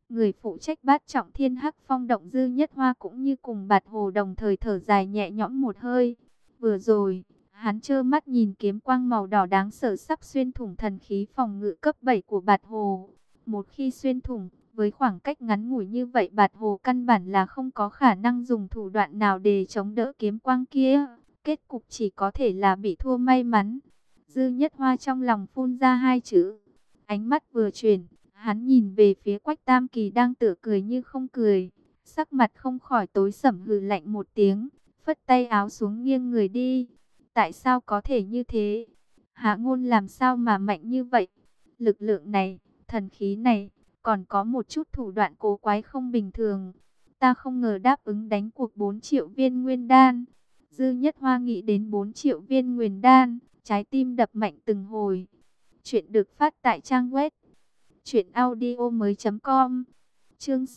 Người phụ trách bát trọng thiên hắc phong động Dư Nhất Hoa cũng như cùng Bạt Hồ đồng thời thở dài nhẹ nhõm một hơi. Vừa rồi, hắn trơ mắt nhìn kiếm quang màu đỏ đáng sợ sắp xuyên thủng thần khí phòng ngự cấp 7 của Bạt Hồ. Một khi xuyên thủng, với khoảng cách ngắn ngủi như vậy Bạt Hồ căn bản là không có khả năng dùng thủ đoạn nào để chống đỡ kiếm quang kia. Kết cục chỉ có thể là bị thua may mắn. Dư Nhất Hoa trong lòng phun ra hai chữ. Ánh mắt vừa chuyển, hắn nhìn về phía Quách Tam Kỳ đang tựa cười như không cười. Sắc mặt không khỏi tối sầm, hừ lạnh một tiếng, phất tay áo xuống nghiêng người đi. Tại sao có thể như thế? Hạ Ngôn làm sao mà mạnh như vậy? Lực lượng này, thần khí này, còn có một chút thủ đoạn cố quái không bình thường. Ta không ngờ đáp ứng đánh cuộc 4 triệu viên nguyên đan. Dư Nhất Hoa nghĩ đến 4 triệu viên nguyên đan, trái tim đập mạnh từng hồi. Chuyện được phát tại trang web truyệnaudiomoi.com. Chương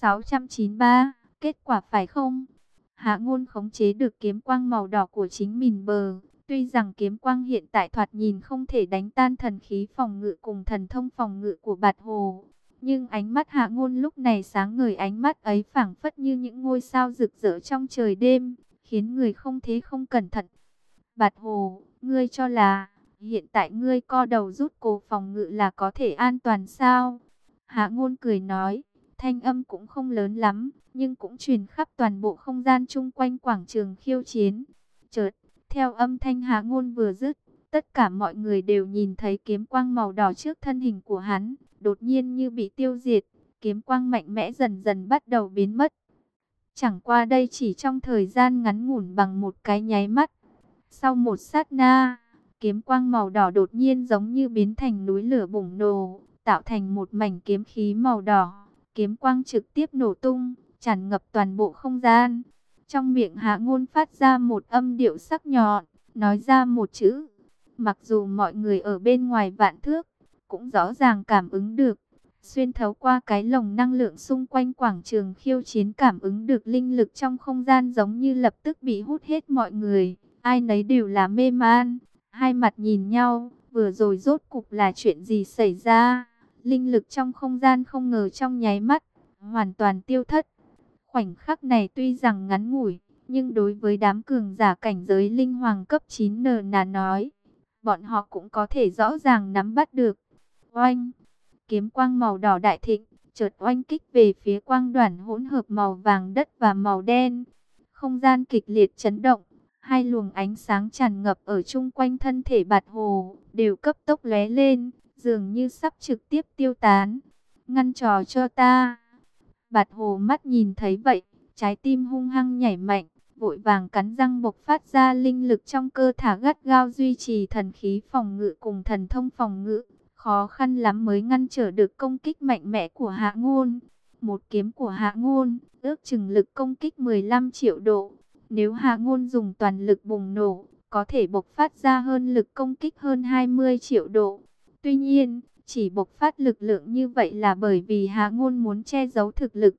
693, kết quả phải không? Hạ Ngôn khống chế được kiếm quang màu đỏ của chính mình bờ. Tuy rằng kiếm quang hiện tại thoạt nhìn không thể đánh tan thần khí phòng ngự cùng thần thông phòng ngự của Bạt Hồ, nhưng ánh mắt Hạ Ngôn lúc này sáng ngời, ánh mắt ấy phảng phất như những ngôi sao rực rỡ trong trời đêm, khiến người không thế không cẩn thận. Bạt Hồ, ngươi cho là hiện tại ngươi co đầu rút cổ phòng ngự là có thể an toàn sao? Hạ Ngôn cười nói, thanh âm cũng không lớn lắm, nhưng cũng truyền khắp toàn bộ không gian chung quanh quảng trường khiêu chiến. Chợt, theo âm thanh Hạ Ngôn vừa dứt, tất cả mọi người đều nhìn thấy kiếm quang màu đỏ trước thân hình của hắn, đột nhiên như bị tiêu diệt, kiếm quang mạnh mẽ dần dần bắt đầu biến mất. Chẳng qua đây chỉ trong thời gian ngắn ngủn bằng một cái nháy mắt. Sau một sát na, kiếm quang màu đỏ đột nhiên giống như biến thành núi lửa bùng nổ, tạo thành một mảnh kiếm khí màu đỏ. Kiếm quang trực tiếp nổ tung, tràn ngập toàn bộ không gian. Trong miệng Hạ Ngôn phát ra một âm điệu sắc nhọn, nói ra một chữ. Mặc dù mọi người ở bên ngoài vạn thước, cũng rõ ràng cảm ứng được. Xuyên thấu qua cái lồng năng lượng xung quanh quảng trường khiêu chiến, cảm ứng được linh lực trong không gian giống như lập tức bị hút hết. Mọi người, ai nấy đều là mê man, hai mặt nhìn nhau, vừa rồi rốt cục là chuyện gì xảy ra? Linh lực trong không gian không ngờ trong nháy mắt hoàn toàn tiêu thất. Khoảnh khắc này tuy rằng ngắn ngủi, nhưng đối với đám cường giả cảnh giới linh hoàng cấp 9 nà nói, bọn họ cũng có thể rõ ràng nắm bắt được. Oanh! Kiếm quang màu đỏ đại thịnh, chợt oanh kích về phía quang đoàn hỗn hợp màu vàng đất và màu đen. Không gian kịch liệt chấn động, hai luồng ánh sáng tràn ngập ở chung quanh thân thể Bạt Hồ, đều cấp tốc lóe lên, dường như sắp trực tiếp tiêu tán. Ngăn trò cho ta! Bạt Hồ mắt nhìn thấy vậy, trái tim hung hăng nhảy mạnh, vội vàng cắn răng bộc phát ra linh lực trong cơ thể gắt gao duy trì thần khí phòng ngự cùng thần thông phòng ngự. Khó khăn lắm mới ngăn trở được công kích mạnh mẽ của Hạ Ngôn. Một kiếm của Hạ Ngôn, ước chừng lực công kích 15 triệu độ. Nếu Hạ Ngôn dùng toàn lực bùng nổ, có thể bộc phát ra hơn lực công kích hơn 20 triệu độ. Tuy nhiên, chỉ bộc phát lực lượng như vậy là bởi vì Hạ Ngôn muốn che giấu thực lực.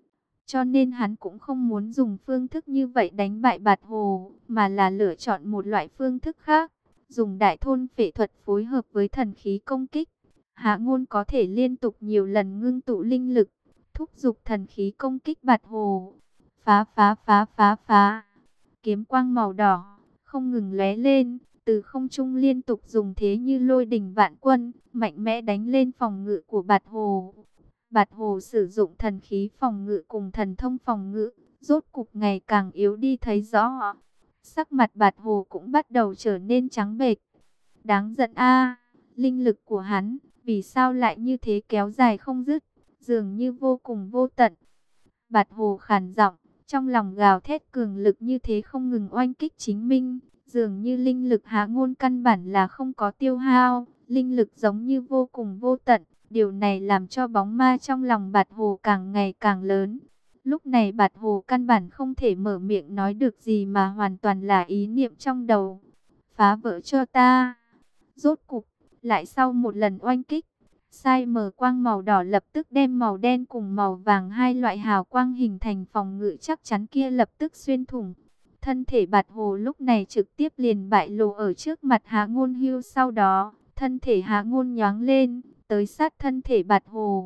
Cho nên hắn cũng không muốn dùng phương thức như vậy đánh bại Bạt Hồ, mà là lựa chọn một loại phương thức khác. Dùng đại thôn phệ thuật phối hợp với thần khí công kích. Hạ Ngôn có thể liên tục nhiều lần ngưng tụ linh lực, thúc giục thần khí công kích Bạt Hồ. Phá phá phá phá phá. Kiếm quang màu đỏ không ngừng lóe lên, từ không trung liên tục dùng thế như lôi đình vạn quân, mạnh mẽ đánh lên phòng ngự của Bạt Hồ. Bạt Hồ sử dụng thần khí phòng ngự cùng thần thông phòng ngự, rốt cục ngày càng yếu đi thấy rõ. Sắc mặt Bạt Hồ cũng bắt đầu trở nên trắng bệch. Đáng giận a, linh lực của hắn vì sao lại như thế kéo dài không dứt, dường như vô cùng vô tận. Bạt Hồ khàn giọng, trong lòng gào thét cường lực như thế không ngừng oanh kích chính mình, dường như linh lực Hạ Ngôn căn bản là không có tiêu hao, linh lực giống như vô cùng vô tận. Điều này làm cho bóng ma trong lòng Bạt Hồ càng ngày càng lớn. Lúc này Bạt Hồ căn bản không thể mở miệng nói được gì mà hoàn toàn là ý niệm trong đầu. Phá vỡ cho ta. Rốt cục, lại sau một lần oanh kích, sai mờ quang màu đỏ lập tức đem màu đen cùng màu vàng, hai loại hào quang hình thành phòng ngự chắc chắn kia lập tức xuyên thủng. Thân thể Bạt Hồ lúc này trực tiếp liền bại lộ ở trước mặt Hạ Ngôn Hưu, sau đó, thân thể Hạ Ngôn nhoáng lên, tới sát thân thể Bạt Hồ.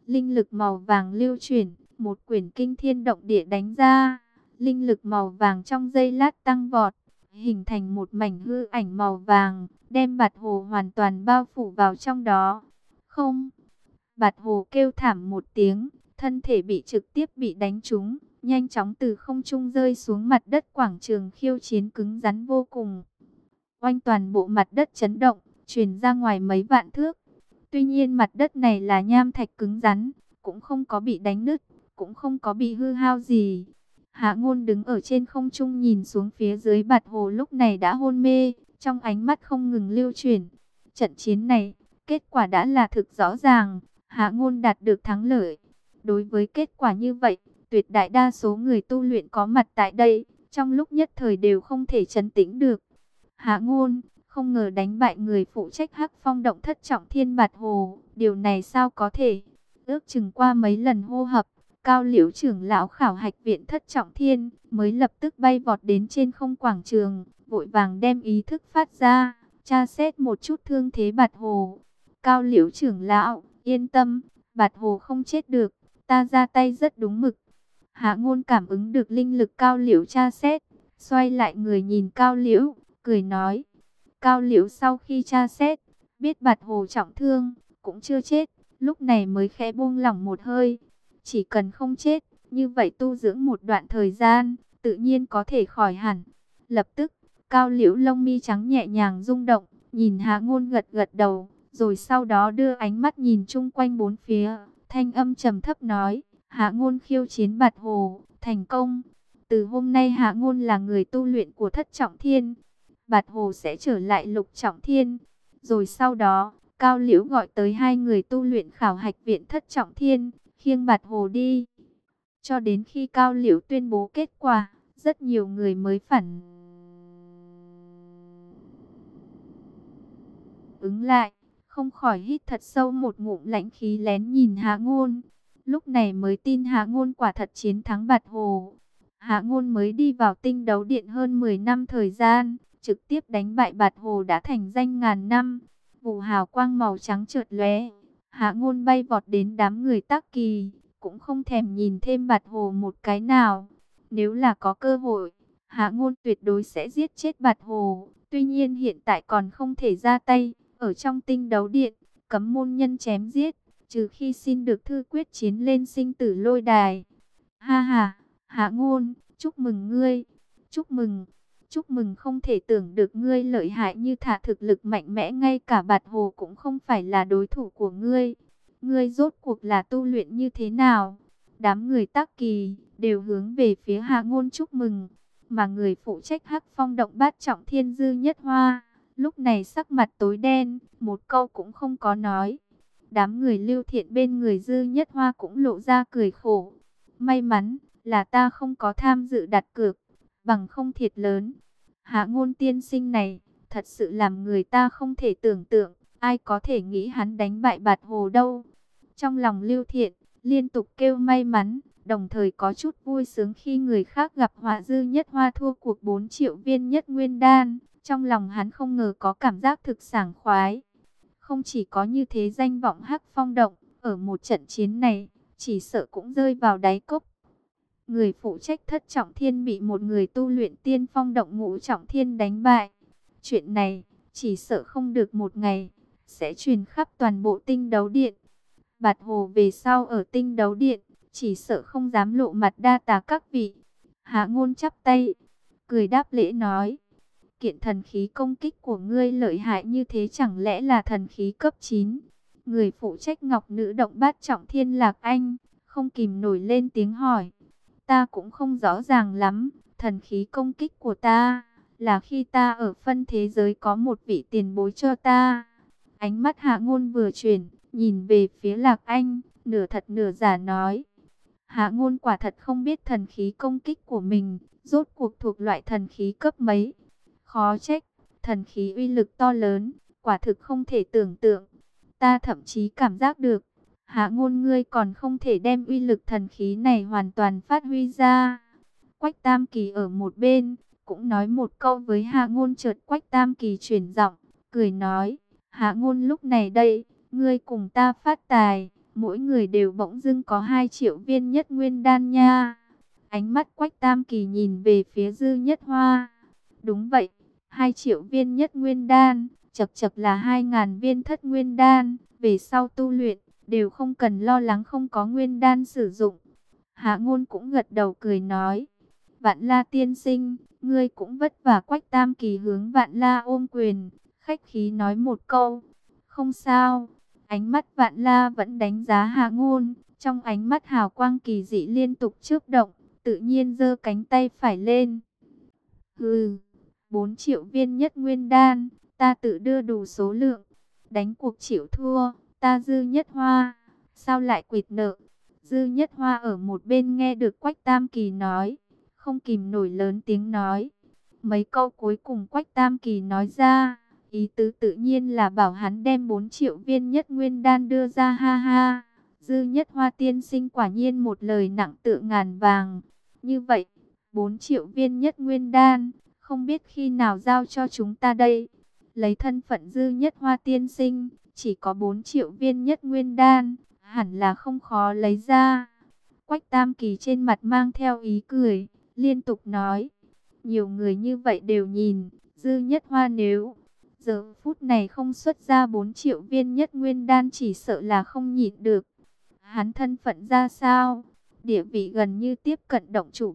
linh lực màu vàng lưu chuyển, một quyển kinh thiên động địa đánh ra. Linh lực màu vàng trong giây lát tăng vọt, hình thành một mảnh hư ảnh màu vàng, đem Bạt Hồ hoàn toàn bao phủ vào trong đó. Không! Bạt Hồ kêu thảm một tiếng, thân thể bị trực tiếp bị đánh trúng, nhanh chóng từ không trung rơi xuống mặt đất. Quảng trường khiêu chiến cứng rắn vô cùng. Oanh, toàn bộ mặt đất chấn động, truyền ra ngoài mấy vạn thước. Tuy nhiên mặt đất này là nham thạch cứng rắn, cũng không có bị đánh nứt, cũng không có bị hư hao gì. Hạ Ngôn đứng ở trên không trung nhìn xuống phía dưới. Bạt Hồ lúc này đã hôn mê, trong ánh mắt không ngừng lưu chuyển. Trận chiến này, kết quả đã là thực rõ ràng, Hạ Ngôn đạt được thắng lợi. Đối với kết quả như vậy, tuyệt đại đa số người tu luyện có mặt tại đây, trong lúc nhất thời đều không thể trấn tĩnh được. Hạ Ngôn không ngờ đánh bại người phụ trách Hắc Phong động thất trọng thiên Bạt Hồ, điều này sao có thể? Ước chừng qua mấy lần hô hợp, Cao Liễu trưởng lão khảo hạch viện thất trọng thiên mới lập tức bay vọt đến trên không quảng trường, vội vàng đem ý thức phát ra, tra xét một chút thương thế Bạt Hồ. Cao Liễu trưởng lão, yên tâm, Bạt Hồ không chết được, ta ra tay rất đúng mực. Hạ Ngôn cảm ứng được linh lực Cao Liễu tra xét, xoay lại người nhìn Cao Liễu, cười nói. Cao Liễu sau khi tra xét, biết Bạt Hồ trọng thương, cũng chưa chết, lúc này mới khẽ buông lỏng một hơi. Chỉ cần không chết, như vậy tu dưỡng một đoạn thời gian, tự nhiên có thể khỏi hẳn. Lập tức, Cao Liễu lông mi trắng nhẹ nhàng rung động, nhìn Hạ Ngôn gật gật đầu, rồi sau đó đưa ánh mắt nhìn chung quanh bốn phía, thanh âm trầm thấp nói, Hạ Ngôn khiêu chiến Bạt Hồ, thành công. Từ hôm nay Hạ Ngôn là người tu luyện của thất trọng thiên, Bạt Hồ sẽ trở lại lục trọng thiên. Rồi sau đó, Cao Liễu gọi tới hai người tu luyện khảo hạch viện thất trọng thiên, khiêng Bạt Hồ đi. Cho đến khi Cao Liễu tuyên bố kết quả, rất nhiều người mới phản ứng lại, không khỏi hít thật sâu một ngụm lãnh khí, lén nhìn Hạ Ngôn. Lúc này mới tin Hạ Ngôn quả thật chiến thắng Bạt Hồ. Hạ Ngôn mới đi vào tinh đấu điện hơn 10 năm thời gian, trực tiếp đánh bại Bạt Hồ đã thành danh ngàn năm. Vụ hào quang màu trắng chợt lóe, Hạ Ngôn bay vọt đến đám người Tắc Kỳ, cũng không thèm nhìn thêm Bạt Hồ một cái nào. Nếu là có cơ hội, Hạ Ngôn tuyệt đối sẽ giết chết Bạt Hồ. Tuy nhiên hiện tại còn không thể ra tay. Ở trong tinh đấu điện, cấm môn nhân chém giết, trừ khi xin được thư quyết chiến lên sinh tử lôi đài. Ha ha, Hạ Ngôn, chúc mừng ngươi, chúc mừng. Chúc mừng, không thể tưởng được ngươi lợi hại như thả, thực lực mạnh mẽ, ngay cả Bạt Hồ cũng không phải là đối thủ của ngươi. Ngươi rốt cuộc là tu luyện như thế nào? Đám người Tắc Kỳ đều hướng về phía Hạ Ngôn chúc mừng, mà người phụ trách Hắc Phong động bát trọng thiên Dư Nhất Hoa, lúc này sắc mặt tối đen, một câu cũng không có nói. Đám người Lưu Thiện bên người Dư Nhất Hoa cũng lộ ra cười khổ. May mắn là ta không có tham dự đặt cược, bằng không thiệt lớn. Hạ Ngôn tiên sinh này, thật sự làm người ta không thể tưởng tượng, ai có thể nghĩ hắn đánh bại Bạt Hồ đâu. Trong lòng Lưu Thiện, liên tục kêu may mắn, đồng thời có chút vui sướng khi người khác gặp họa. Dư Nhất Hoa thua cuộc 4 triệu viên nhất nguyên đan, trong lòng hắn không ngờ có cảm giác thực sảng khoái. Không chỉ có như thế, danh vọng Hắc Phong động, ở một trận chiến này, chỉ sợ cũng rơi vào đáy cốc. Người phụ trách thất trọng thiên bị một người tu luyện tiên phong động ngũ trọng thiên đánh bại. Chuyện này, chỉ sợ không được một ngày, sẽ truyền khắp toàn bộ tinh đấu điện. Bạt Hồ về sau ở tinh đấu điện, chỉ sợ không dám lộ mặt, đa tạ các vị. Hạ Ngôn chắp tay, cười đáp lễ nói, kiện thần khí công kích của ngươi lợi hại như thế, chẳng lẽ là thần khí cấp 9? Người phụ trách Ngọc Nữ động bát trọng thiên Lạc Anh không kìm nổi lên tiếng hỏi. Ta cũng không rõ ràng lắm, thần khí công kích của ta là khi ta ở phân thế giới có một vị tiền bối cho ta. Ánh mắt Hạ Ngôn vừa chuyển, nhìn về phía Lạc Anh, nửa thật nửa giả nói. Hạ Ngôn quả thật không biết thần khí công kích của mình rốt cuộc thuộc loại thần khí cấp mấy. Khó trách, thần khí uy lực to lớn, quả thực không thể tưởng tượng. Ta thậm chí cảm giác được, Hạ Ngôn ngươi còn không thể đem uy lực thần khí này hoàn toàn phát huy ra. Quách Tam Kỳ ở một bên, cũng nói một câu với Hạ Ngôn. Chợt Quách Tam Kỳ chuyển giọng, cười nói, Hạ Ngôn lúc này đây, ngươi cùng ta phát tài, mỗi người đều bỗng dưng có 2 triệu viên nhất nguyên đan nha. Ánh mắt Quách Tam Kỳ nhìn về phía Dư Nhất Hoa. Đúng vậy, 2 triệu viên nhất nguyên đan, chậc chậc là 2.000 viên thất nguyên đan, về sau tu luyện, đều không cần lo lắng không có nguyên đan sử dụng. Hạ Ngôn cũng gật đầu cười nói, Vạn La tiên sinh, ngươi cũng vất vả. Quách Tam Kỳ hướng Vạn La ôm quyền, khách khí nói một câu, không sao. Ánh mắt Vạn La vẫn đánh giá Hạ Ngôn, trong ánh mắt hào quang kỳ dị liên tục chớp động, tự nhiên giơ cánh tay phải lên. Hừ, 4 triệu viên nhất nguyên đan, ta tự đưa đủ số lượng. Đánh cuộc chịu thua, ta Dư Nhất Hoa, sao lại quỵt nợ? Dư Nhất Hoa ở một bên nghe được Quách Tam Kỳ nói, không kìm nổi lớn tiếng nói. Mấy câu cuối cùng Quách Tam Kỳ nói ra, ý tứ tự nhiên là bảo hắn đem 4 triệu viên nhất nguyên đan đưa ra, ha ha. Dư Nhất Hoa tiên sinh quả nhiên một lời nặng tựa ngàn vàng. Như vậy, 4 triệu viên nhất nguyên đan, không biết khi nào giao cho chúng ta đây? Lấy thân phận Dư Nhất Hoa tiên sinh, chỉ có 4 triệu viên nhất nguyên đan, hẳn là không khó lấy ra. Quách Tam Kỳ trên mặt mang theo ý cười, liên tục nói. Nhiều người như vậy đều nhìn, Dư Nhất Hoa nếu giờ phút này không xuất ra 4 triệu viên nhất nguyên đan chỉ sợ là không nhịn được. Hắn thân phận ra sao? Địa vị gần như tiếp cận động chủ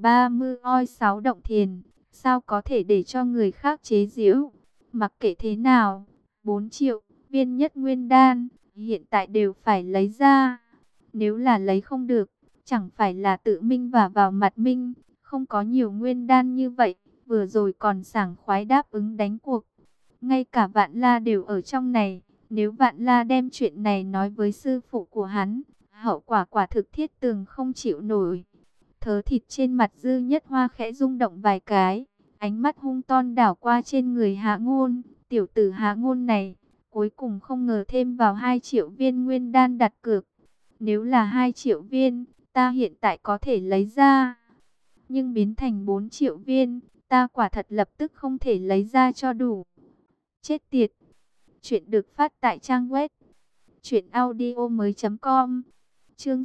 36 động thiền, sao có thể để cho người khác chế giễu? Mặc kệ thế nào, 4 triệu viên nhất nguyên đan, hiện tại đều phải lấy ra. Nếu là lấy không được, chẳng phải là tự minh và vào mặt minh, không có nhiều nguyên đan như vậy, vừa rồi còn sảng khoái đáp ứng đánh cuộc. Ngay cả Vạn La đều ở trong này, nếu Vạn La đem chuyện này nói với sư phụ của hắn, hậu quả quả thực thiết tường không chịu nổi. Thớ thịt trên mặt Dư Nhất Hoa khẽ rung động vài cái, ánh mắt hung ton đảo qua trên người Hạ Ngôn. Tiểu tử Hạ Ngôn này, cuối cùng không ngờ thêm vào 2 triệu viên nguyên đan đặt cược. Nếu là 2 triệu viên, ta hiện tại có thể lấy ra. Nhưng biến thành 4 triệu viên, ta quả thật lập tức không thể lấy ra cho đủ. Chết tiệt! Chuyện được phát tại trang web truyệnaudiomoi.com. Chương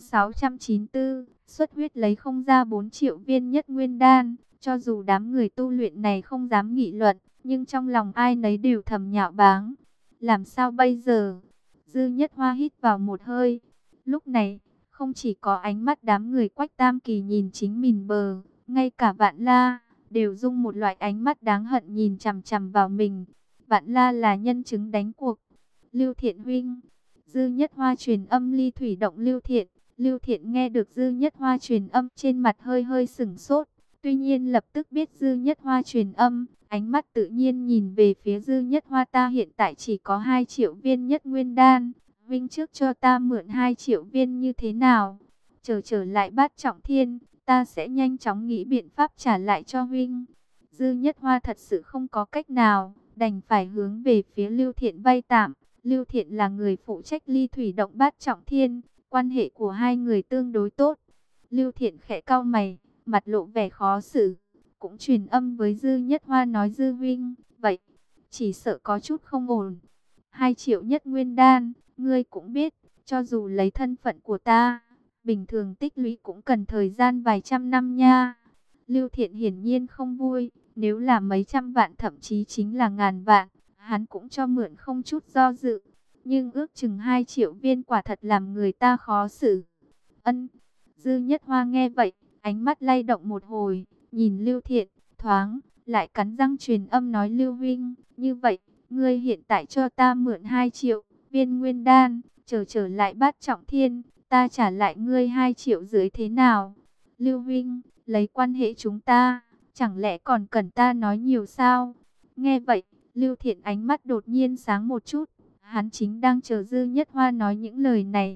694, xuất huyết lấy không ra 4 triệu viên nhất nguyên đan. Cho dù đám người tu luyện này không dám nghị luận, nhưng trong lòng ai nấy đều thầm nhạo báng. Làm sao bây giờ? Dư Nhất Hoa hít vào một hơi. Lúc này, không chỉ có ánh mắt đám người Quách Tam Kỳ nhìn chính mình bờ, ngay cả Vạn La đều dùng một loại ánh mắt đáng hận nhìn chằm chằm vào mình. Vạn La là nhân chứng đánh cuộc. Lưu Thiện huynh. Dư Nhất Hoa truyền âm ly thủy động Lưu Thiện. Lưu Thiện nghe được Dư Nhất Hoa truyền âm, trên mặt hơi hơi sửng sốt. Tuy nhiên lập tức biết Dư Nhất Hoa truyền âm, ánh mắt tự nhiên nhìn về phía Dư Nhất Hoa. Ta hiện tại chỉ có 2 triệu viên nhất nguyên đan, huynh trước cho ta mượn 2 triệu viên như thế nào? Trở lại Bát Trọng Thiên, ta sẽ nhanh chóng nghĩ biện pháp trả lại cho huynh. Dư Nhất Hoa thật sự không có cách nào, đành phải hướng về phía Lưu Thiện vay tạm. Lưu Thiện là người phụ trách ly thủy động Bát Trọng Thiên, quan hệ của hai người tương đối tốt. Lưu Thiện khẽ cau mày, mặt lộ vẻ khó xử, cũng truyền âm với Dư Nhất Hoa nói, Dư huynh, vậy chỉ sợ có chút không ổn. 2 triệu nhất nguyên đan, ngươi cũng biết, cho dù lấy thân phận của ta, bình thường tích lũy cũng cần thời gian vài trăm năm nha. Lưu Thiện hiển nhiên không vui, nếu là mấy trăm vạn thậm chí chính là ngàn vạn, hắn cũng cho mượn không chút do dự. Nhưng ước chừng 2 triệu viên quả thật làm người ta khó xử. Ân. Dư Nhất Hoa nghe vậy, ánh mắt lay động một hồi, nhìn Lưu Thiện, thoáng, lại cắn răng truyền âm nói, Lưu huynh, như vậy, ngươi hiện tại cho ta mượn 2 triệu viên nguyên đan, trở lại Bát Trọng Thiên, ta trả lại ngươi 2 triệu dưới thế nào? Lưu huynh, lấy quan hệ chúng ta, chẳng lẽ còn cần ta nói nhiều sao? Nghe vậy, Lưu Thiện ánh mắt đột nhiên sáng một chút, hắn chính đang chờ Dư Nhất Hoa nói những lời này.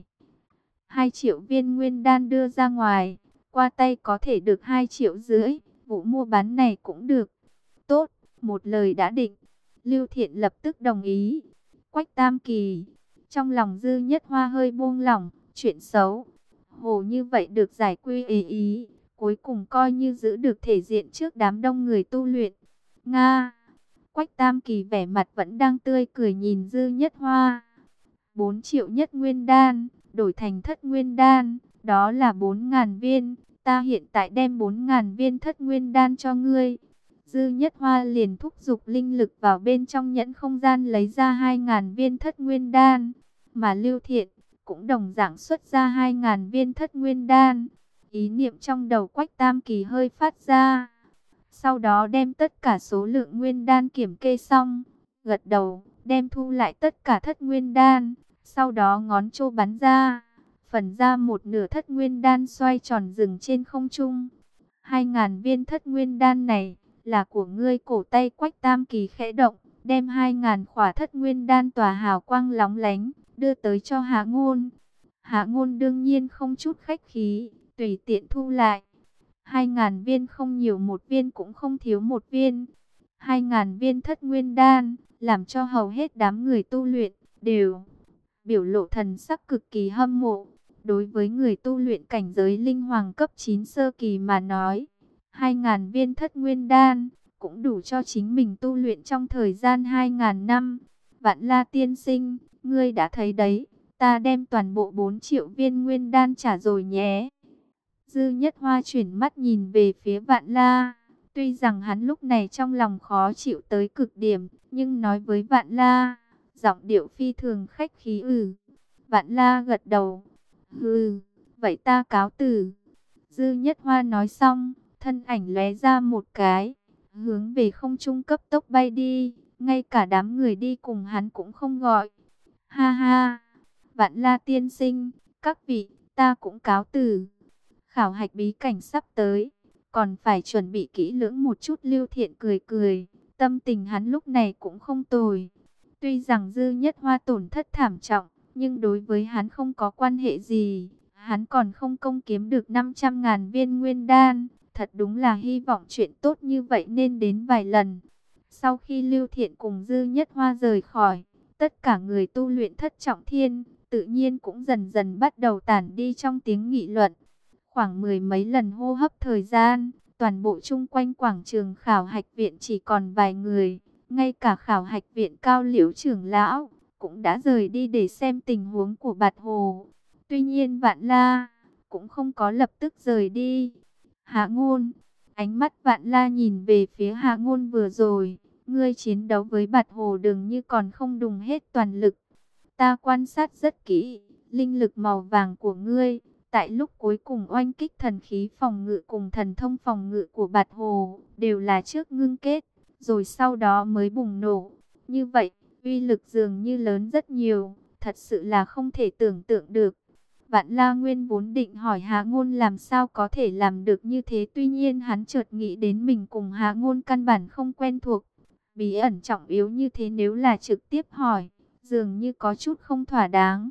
2 triệu viên nguyên đan đưa ra ngoài, qua tay có thể được 2,5 triệu, vụ mua bán này cũng được. Tốt, một lời đã định. Lưu Thiện lập tức đồng ý. Quách Tam Kỳ, trong lòng Dư Nhất Hoa hơi buông lỏng, chuyện xấu hồ như vậy được giải quy ý, cuối cùng coi như giữ được thể diện trước đám đông người tu luyện. Nga. Quách Tam Kỳ vẻ mặt vẫn đang tươi cười nhìn Dư Nhất Hoa. 4 triệu nhất nguyên đan, đổi thành thất nguyên đan, đó là 4.000 viên. Ta hiện tại đem 4.000 viên thất nguyên đan cho ngươi. Dư Nhất Hoa liền thúc giục linh lực vào bên trong nhẫn không gian lấy ra 2.000 viên thất nguyên đan. Mà Lưu Thiện cũng đồng dạng xuất ra 2.000 viên thất nguyên đan. Ý niệm trong đầu Quách Tam Kỳ hơi phát ra. Sau đó đem tất cả số lượng nguyên đan kiểm kê xong, gật đầu, đem thu lại tất cả thất nguyên đan. Sau đó ngón trô bắn ra, phần ra một nửa thất nguyên đan xoay tròn dừng trên không trung. 2.000 viên thất nguyên đan này là của ngươi. Cổ tay Quách Tam Kỳ khẽ động, đem 2.000 khỏa thất nguyên đan tỏa hào quang lóng lánh, đưa tới cho Hạ Ngôn. Hạ Ngôn đương nhiên không chút khách khí, tùy tiện thu lại. 2.000 viên không nhiều một viên cũng không thiếu một viên. 2.000 viên thất nguyên đan, làm cho hầu hết đám người tu luyện đều biểu lộ thần sắc cực kỳ hâm mộ. Đối với người tu luyện cảnh giới linh hoàng cấp 9 sơ kỳ mà nói, 2.000 viên thất nguyên đan cũng đủ cho chính mình tu luyện trong thời gian 2.000 năm. Vạn La tiên sinh, ngươi đã thấy đấy, ta đem toàn bộ 4 triệu viên nguyên đan trả rồi nhé. Dư Nhất Hoa chuyển mắt nhìn về phía Vạn La. Tuy rằng hắn lúc này trong lòng khó chịu tới cực điểm, nhưng nói với Vạn La, giọng điệu phi thường khách khí. Vạn La gật đầu. Vậy ta cáo từ. Dư Nhất Hoa nói xong, thân ảnh lóe ra một cái, hướng về không trung cấp tốc bay đi, ngay cả đám người đi cùng hắn cũng không gọi. Ha ha, Vạn La tiên sinh, các vị, ta cũng cáo từ. Khảo hạch bí cảnh sắp tới, còn phải chuẩn bị kỹ lưỡng một chút. Lưu Thiện cười cười, tâm tình hắn lúc này cũng không tồi. Tuy rằng Dư Nhất Hoa tổn thất thảm trọng, nhưng đối với hắn không có quan hệ gì. Hắn còn không công kiếm được 500.000 viên nguyên đan. Thật đúng là hy vọng chuyện tốt như vậy nên đến vài lần. Sau khi Lưu Thiện cùng Dư Nhất Hoa rời khỏi, tất cả người tu luyện thất trọng thiên tự nhiên cũng dần dần bắt đầu tản đi trong tiếng nghị luận. Khoảng mười mấy lần hô hấp thời gian, toàn bộ chung quanh quảng trường khảo hạch viện chỉ còn vài người. Ngay cả khảo hạch viện Cao Liễu trưởng lão cũng đã rời đi để xem tình huống của Bạch Hồ. Tuy nhiên Vạn La cũng không có lập tức rời đi. Hạ Ngôn, ánh mắt Vạn La nhìn về phía Hạ Ngôn vừa rồi. Ngươi chiến đấu với Bạch Hồ dường như còn không đùng hết toàn lực. Ta quan sát rất kỹ, linh lực màu vàng của ngươi tại lúc cuối cùng oanh kích thần khí phòng ngự cùng thần thông phòng ngự của Bạch Hồ đều là trước ngưng kết, rồi sau đó mới bùng nổ. Như vậy, uy lực dường như lớn rất nhiều, thật sự là không thể tưởng tượng được. Vạn La Nguyên vốn định hỏi Hạ Ngôn làm sao có thể làm được như thế, tuy nhiên hắn chợt nghĩ đến mình cùng Hạ Ngôn căn bản không quen thuộc. Bí ẩn trọng yếu như thế nếu là trực tiếp hỏi, dường như có chút không thỏa đáng.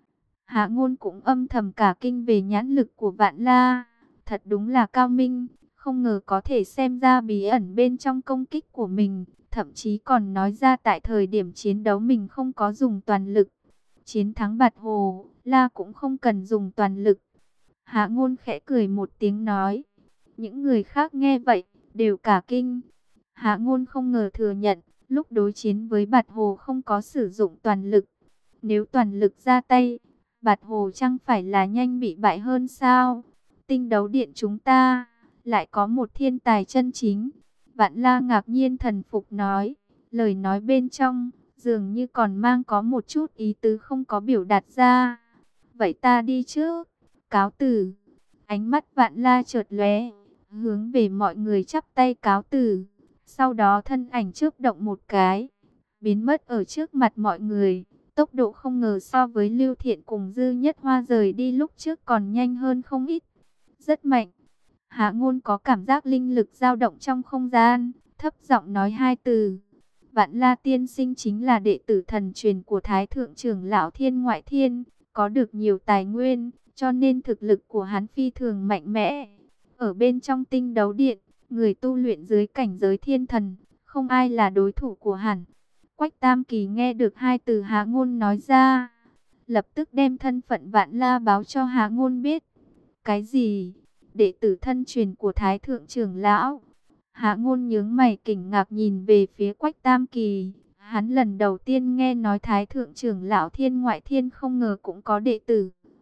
Hạ Ngôn cũng âm thầm cả kinh về nhãn lực của Vạn La, thật đúng là cao minh, không ngờ có thể xem ra bí ẩn bên trong công kích của mình, thậm chí còn nói ra tại thời điểm chiến đấu mình không có dùng toàn lực. Chiến thắng Bạch Hồ, La cũng không cần dùng toàn lực. Hạ Ngôn khẽ cười một tiếng nói. Những người khác nghe vậy, đều cả kinh. Hạ Ngôn không ngờ thừa nhận, lúc đối chiến với Bạch Hồ không có sử dụng toàn lực. Nếu toàn lực ra tay, Bạch Hồ chẳng phải là nhanh bị bại hơn sao? Tinh đấu điện chúng ta lại có một thiên tài chân chính. Vạn La ngạc nhiên thần phục nói. Lời nói bên trong dường như còn mang có một chút ý tứ không có biểu đạt ra. Vậy ta đi trước, cáo từ. Ánh mắt Vạn La chợt lóe, hướng về mọi người chắp tay cáo từ. Sau đó thân ảnh chớp động một cái, biến mất ở trước mặt mọi người. Tốc độ không ngờ so với Lưu Thiện cùng Dư Nhất Hoa rời đi lúc trước còn nhanh hơn không ít. Rất mạnh. Hạ Ngôn có cảm giác linh lực dao động trong không gian, thấp giọng nói hai từ. Vạn La tiên sinh chính là đệ tử thần truyền của Thái thượng trưởng lão Thiên Ngoại Thiên, có được nhiều tài nguyên, cho nên thực lực của hắn phi thường mạnh mẽ. Ở bên trong tinh đấu điện, người tu luyện dưới cảnh giới thiên thần, không ai là đối thủ của hắn. Quách Tam Kỳ nghe được hai từ Hạ Ngôn nói ra, lập tức đem thân phận Vạn La báo cho Hạ Ngôn biết. Cái gì? Đệ tử thân truyền của Thái thượng trưởng lão? Hạ Ngôn nhướng mày kinh ngạc nhìn về phía Quách Tam Kỳ. Hắn lần đầu tiên nghe nói Thái thượng trưởng lão Thiên Ngoại Thiên, không ngờ cũng có đệ tử.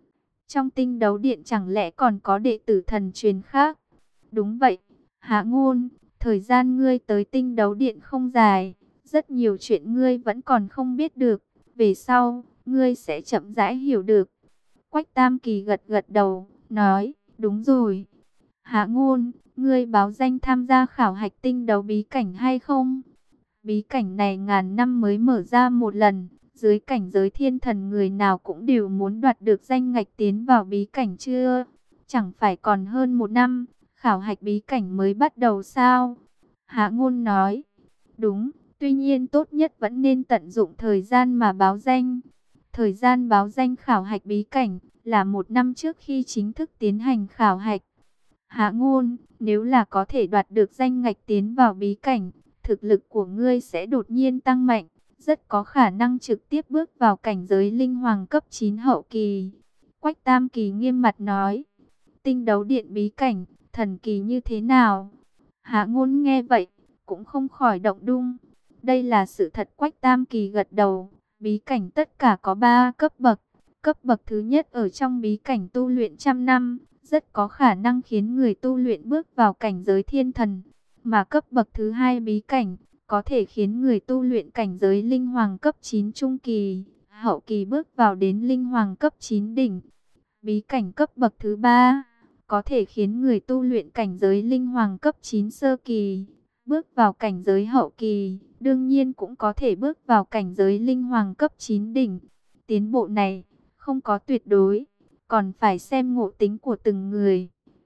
Trong Tinh Đấu Điện chẳng lẽ còn có đệ tử thần truyền khác? Đúng vậy, Hạ Ngôn, thời gian ngươi tới Tinh Đấu Điện không dài, rất nhiều chuyện ngươi vẫn còn không biết được, về sau, ngươi sẽ chậm rãi hiểu được. Quách Tam Kỳ gật gật đầu, nói, đúng rồi. Hạ Ngôn, ngươi báo danh tham gia khảo hạch tinh đấu bí cảnh hay không? Bí cảnh này ngàn năm mới mở ra một lần, dưới cảnh giới thiên thần người nào cũng đều muốn đoạt được danh ngạch tiến vào bí cảnh chưa? Chẳng phải còn hơn một năm, khảo hạch bí cảnh mới bắt đầu sao? Hạ Ngôn nói, đúng, tuy nhiên tốt nhất vẫn nên tận dụng thời gian mà báo danh. Thời gian báo danh khảo hạch bí cảnh là một năm trước khi chính thức tiến hành khảo hạch. Hạ Ngôn, nếu là có thể đoạt được danh ngạch tiến vào bí cảnh, thực lực của ngươi sẽ đột nhiên tăng mạnh, rất có khả năng trực tiếp bước vào cảnh giới linh hoàng cấp 9 hậu kỳ. Quách Tam Kỳ nghiêm mặt nói, Tinh Đấu Điện bí cảnh, thần kỳ như thế nào? Hạ Ngôn nghe vậy, cũng không khỏi động dung. Đây là sự thật. Quách Tam Kỳ gật đầu, bí cảnh tất cả có 3 cấp bậc. Cấp bậc thứ nhất ở trong bí cảnh tu luyện trăm năm, rất có khả năng khiến người tu luyện bước vào cảnh giới thiên thần. Mà cấp bậc thứ hai bí cảnh, có thể khiến người tu luyện cảnh giới linh hoàng cấp 9 trung kỳ, hậu kỳ bước vào đến linh hoàng cấp 9 đỉnh. Bí cảnh cấp bậc thứ ba, có thể khiến người tu luyện cảnh giới linh hoàng cấp 9 sơ kỳ, bước vào cảnh giới hậu kỳ, đương nhiên cũng có thể bước vào cảnh giới linh hoàng cấp 9 đỉnh. Tiến bộ này, không có tuyệt đối, còn phải xem ngộ tính của từng người.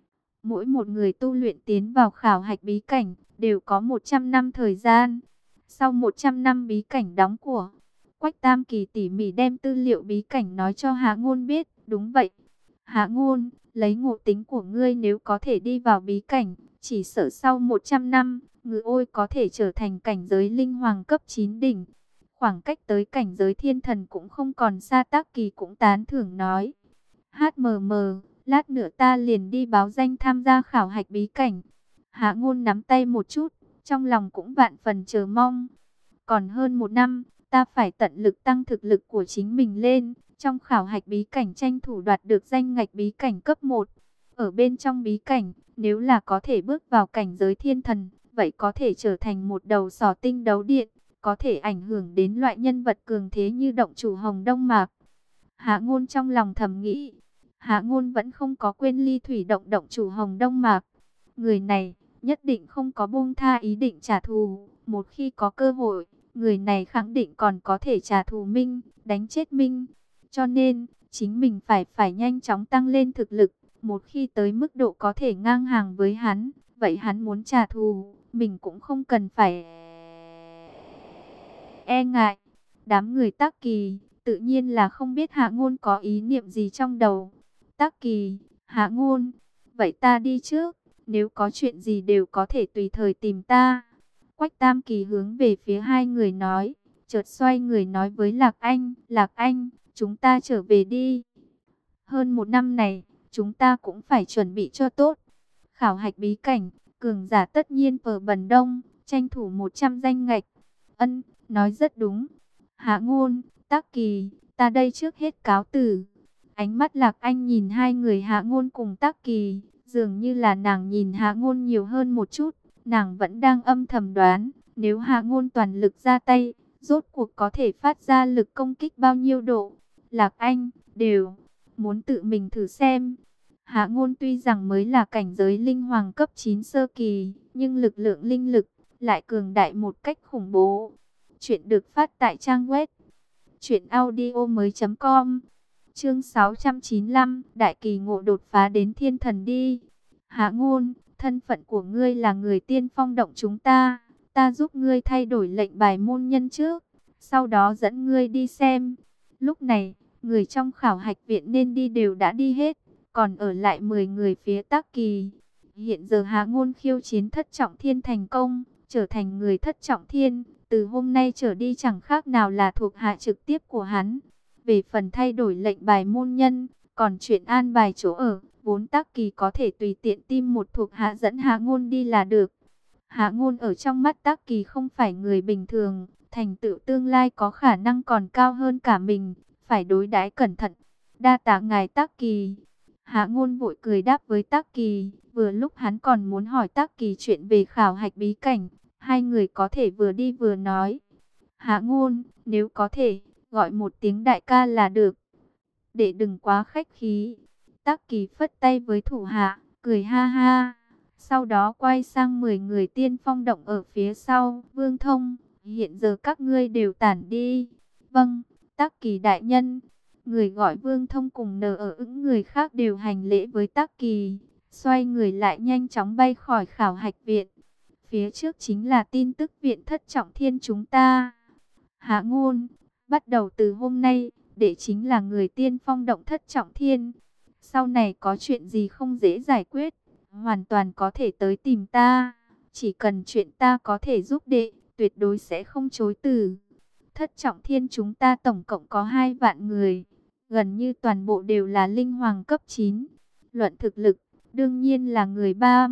Mỗi một người tu luyện tiến vào khảo hạch bí cảnh, đều có 100 năm thời gian. Sau 100 năm bí cảnh đóng của, Quách Tam Kỳ tỉ mỉ đem tư liệu bí cảnh nói cho Hạ Ngôn biết. Đúng vậy, Hạ Ngôn, lấy ngộ tính của ngươi nếu có thể đi vào bí cảnh, chỉ sợ sau 100 năm, Ngự Ôi có thể trở thành cảnh giới linh hoàng cấp 9 đỉnh. Khoảng cách tới cảnh giới thiên thần cũng không còn xa. Tác Kỳ cũng tán thưởng nói, HMM, lát nữa ta liền đi báo danh tham gia khảo hạch bí cảnh. Hạ Ngôn nắm tay một chút, trong lòng cũng vạn phần chờ mong. Còn hơn một năm, ta phải tận lực tăng thực lực của chính mình lên. Trong khảo hạch bí cảnh tranh thủ đoạt được danh ngạch bí cảnh cấp 1. Ở bên trong bí cảnh, nếu là có thể bước vào cảnh giới thiên thần, vậy có thể trở thành một đầu sỏ Tinh Đấu Điện, có thể ảnh hưởng đến loại nhân vật cường thế như động chủ Hồng Đông Mạc. Hạ Ngôn trong lòng thầm nghĩ, Hạ Ngôn vẫn không có quên Ly Thủy động chủ Hồng Đông Mạc. Người này nhất định không có buông tha ý định trả thù, một khi có cơ hội, người này khẳng định còn có thể trả thù Minh, đánh chết Minh. Cho nên, chính mình phải nhanh chóng tăng lên thực lực, một khi tới mức độ có thể ngang hàng với hắn, vậy hắn muốn trả thù, mình cũng không cần phải e ngại. Đám người Tác Kỳ tự nhiên là không biết Hạ Ngôn có ý niệm gì trong đầu. Tác Kỳ, Hạ Ngôn, vậy ta đi trước, nếu có chuyện gì đều có thể tùy thời tìm ta. Quách Tam Kỳ hướng về phía hai người nói, chợt xoay người nói với Lạc Anh, Lạc Anh, chúng ta trở về đi. Hơn một năm này, chúng ta cũng phải chuẩn bị cho tốt. Khảo hạch bí cảnh, cường giả tất nhiên ở Bần Đông, tranh thủ 100 danh ngạch. Ân, nói rất đúng. Hạ Ngôn, Tác Kỳ, ta đây trước hết cáo từ. Ánh mắt Lạc Anh nhìn hai người Hạ Ngôn cùng Tác Kỳ, dường như là nàng nhìn Hạ Ngôn nhiều hơn một chút. Nàng vẫn đang âm thầm đoán, nếu Hạ Ngôn toàn lực ra tay, rốt cuộc có thể phát ra lực công kích bao nhiêu độ. Lạc Anh, đều muốn tự mình thử xem. Hạ Ngôn tuy rằng mới là cảnh giới linh hoàng cấp 9 sơ kỳ, nhưng lực lượng linh lực lại cường đại một cách khủng bố. Chuyện được phát tại trang web truyệnaudiomoi.com. Chương 695, Đại Kỳ Ngộ đột phá đến thiên thần đi. Hạ Ngôn, thân phận của ngươi là người tiên phong động chúng ta, ta giúp ngươi thay đổi lệnh bài môn nhân trước, sau đó dẫn ngươi đi xem. Lúc này, người trong khảo hạch viện nên đi đều đã đi hết, còn ở lại 10 người phía Tác Kỳ. Hiện giờ Hạ Ngôn khiêu chiến thất trọng thiên thành công, trở thành người thất trọng thiên, từ hôm nay trở đi chẳng khác nào là thuộc hạ trực tiếp của hắn. Về phần thay đổi lệnh bài môn nhân, còn chuyện an bài chỗ ở, vốn Tác Kỳ có thể tùy tiện tìm một thuộc hạ dẫn Hạ Ngôn đi là được. Hạ Ngôn ở trong mắt Tác Kỳ không phải người bình thường, thành tựu tương lai có khả năng còn cao hơn cả mình, phải đối đãi cẩn thận. Đa tạ ngài Tắc Kỳ. Hạ Ngôn vội cười đáp với Tắc Kỳ, vừa lúc hắn còn muốn hỏi Tắc Kỳ chuyện về khảo hạch bí cảnh, hai người có thể vừa đi vừa nói. Hạ Ngôn, nếu có thể, gọi một tiếng đại ca là được, để đừng quá khách khí. Tắc Kỳ phất tay với thủ hạ, cười ha ha. Sau đó quay sang 10 người tiên phong động ở phía sau. Vương Thông, hiện giờ các ngươi đều tản đi. Vâng, Tắc Kỳ đại nhân. Người gọi Vương Thông cùng nờ ở ứng người khác đều hành lễ với Tắc Kỳ. Xoay người lại nhanh chóng bay khỏi khảo hạch viện. Phía trước chính là tin tức viện Thất Trọng Thiên chúng ta. Hạ Ngôn, bắt đầu từ hôm nay, đệ chính là người tiên phong động Thất Trọng Thiên. Sau này có chuyện gì không dễ giải quyết, hoàn toàn có thể tới tìm ta. Chỉ cần chuyện ta có thể giúp đệ, tuyệt đối sẽ không chối từ. Thất Trọng Thiên chúng ta tổng cộng có 2 vạn người, gần như toàn bộ đều là linh hoàng cấp 9. Luận thực lực, đương nhiên là người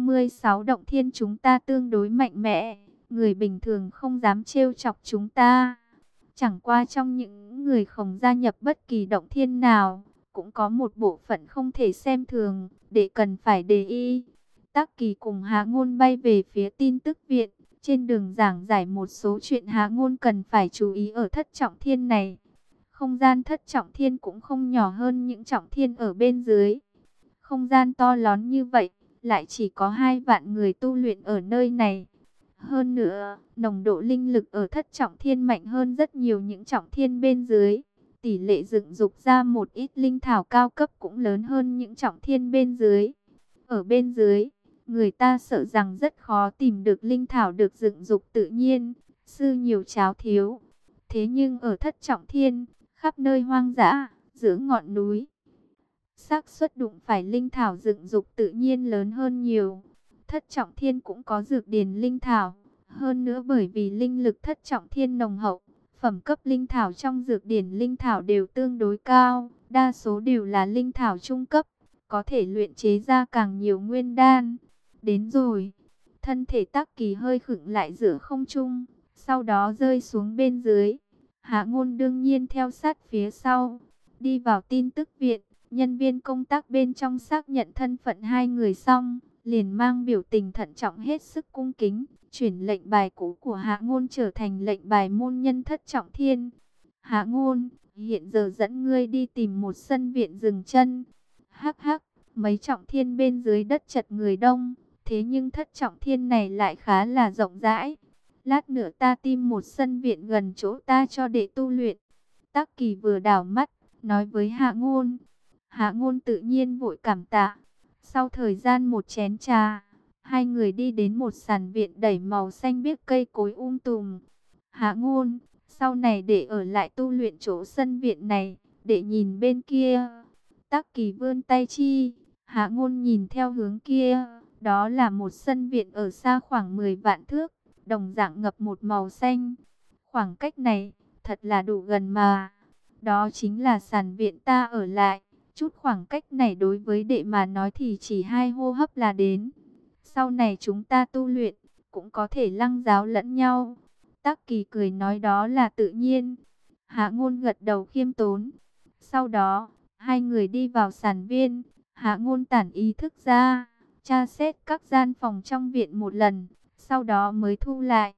36 động thiên chúng ta tương đối mạnh mẽ, người bình thường không dám trêu chọc chúng ta. Chẳng qua trong những người không gia nhập bất kỳ động thiên nào, cũng có một bộ phận không thể xem thường, để cần phải để ý. Tắc Kỳ cùng Hạ Ngôn bay về phía tin tức viện, trên đường giảng giải một số chuyện Hạ Ngôn cần phải chú ý ở Thất Trọng Thiên này. Không gian Thất Trọng Thiên cũng không nhỏ hơn những trọng thiên ở bên dưới. Không gian to lớn như vậy, lại chỉ có 2 vạn người tu luyện ở nơi này. Hơn nữa, nồng độ linh lực ở Thất Trọng Thiên mạnh hơn rất nhiều những trọng thiên bên dưới. Tỷ lệ dựng dục ra một ít linh thảo cao cấp cũng lớn hơn những trọng thiên bên dưới. Ở bên dưới, người ta sợ rằng rất khó tìm được linh thảo được dựng dục tự nhiên, sư nhiều cháo thiếu. Thế nhưng ở Thất Trọng Thiên, khắp nơi hoang dã, giữa ngọn núi, xác suất đụng phải linh thảo dựng dục tự nhiên lớn hơn nhiều. Thất Trọng Thiên cũng có dược điển linh thảo, hơn nữa bởi vì linh lực Thất Trọng Thiên nồng hậu, phẩm cấp linh thảo trong dược điển linh thảo đều tương đối cao, đa số đều là linh thảo trung cấp, có thể luyện chế ra càng nhiều nguyên đan. Đến rồi, thân thể Tắc Kỳ hơi khựng lại giữa không trung, sau đó rơi xuống bên dưới. Hạ Ngôn đương nhiên theo sát phía sau, đi vào tin tức viện. Nhân viên công tác bên trong xác nhận thân phận hai người xong, liền mang biểu tình thận trọng hết sức cung kính, chuyển lệnh bài cũ của Hạ Ngôn trở thành lệnh bài môn nhân Thất Trọng Thiên. Hạ Ngôn, hiện giờ dẫn ngươi đi tìm một sân viện dừng chân. Hắc hắc, mấy trọng thiên bên dưới đất chật người đông, thế nhưng Thất Trọng Thiên này lại khá là rộng rãi. Lát nữa ta tìm một sân viện gần chỗ ta cho đệ tu luyện. Tắc Kỳ vừa đảo mắt, nói với Hạ Ngôn. Hạ Ngôn tự nhiên vội cảm tạ. Sau thời gian một chén trà, hai người đi đến một sàn viện đầy màu xanh biếc cây cối tùm. Hạ Ngôn, sau này để ở lại tu luyện chỗ sân viện này, để nhìn bên kia. Tắc Kỳ vươn tay chi, Hạ Ngôn nhìn theo hướng kia, đó là một sân viện ở xa khoảng 10 vạn thước, đồng dạng ngập một màu xanh. Khoảng cách này, thật là đủ gần mà. Đó chính là sàn viện ta ở lại. Chút khoảng cách này đối với đệ mà nói thì chỉ 2 hô hấp là đến. Sau này chúng ta tu luyện, cũng có thể lăng giáo lẫn nhau. Tắc Kỳ cười nói đó là tự nhiên. Hạ Ngôn gật đầu khiêm tốn. Sau đó, hai người đi vào sàn viên. Hạ Ngôn tản ý thức ra, tra xét các gian phòng trong viện một lần, sau đó mới thu lại.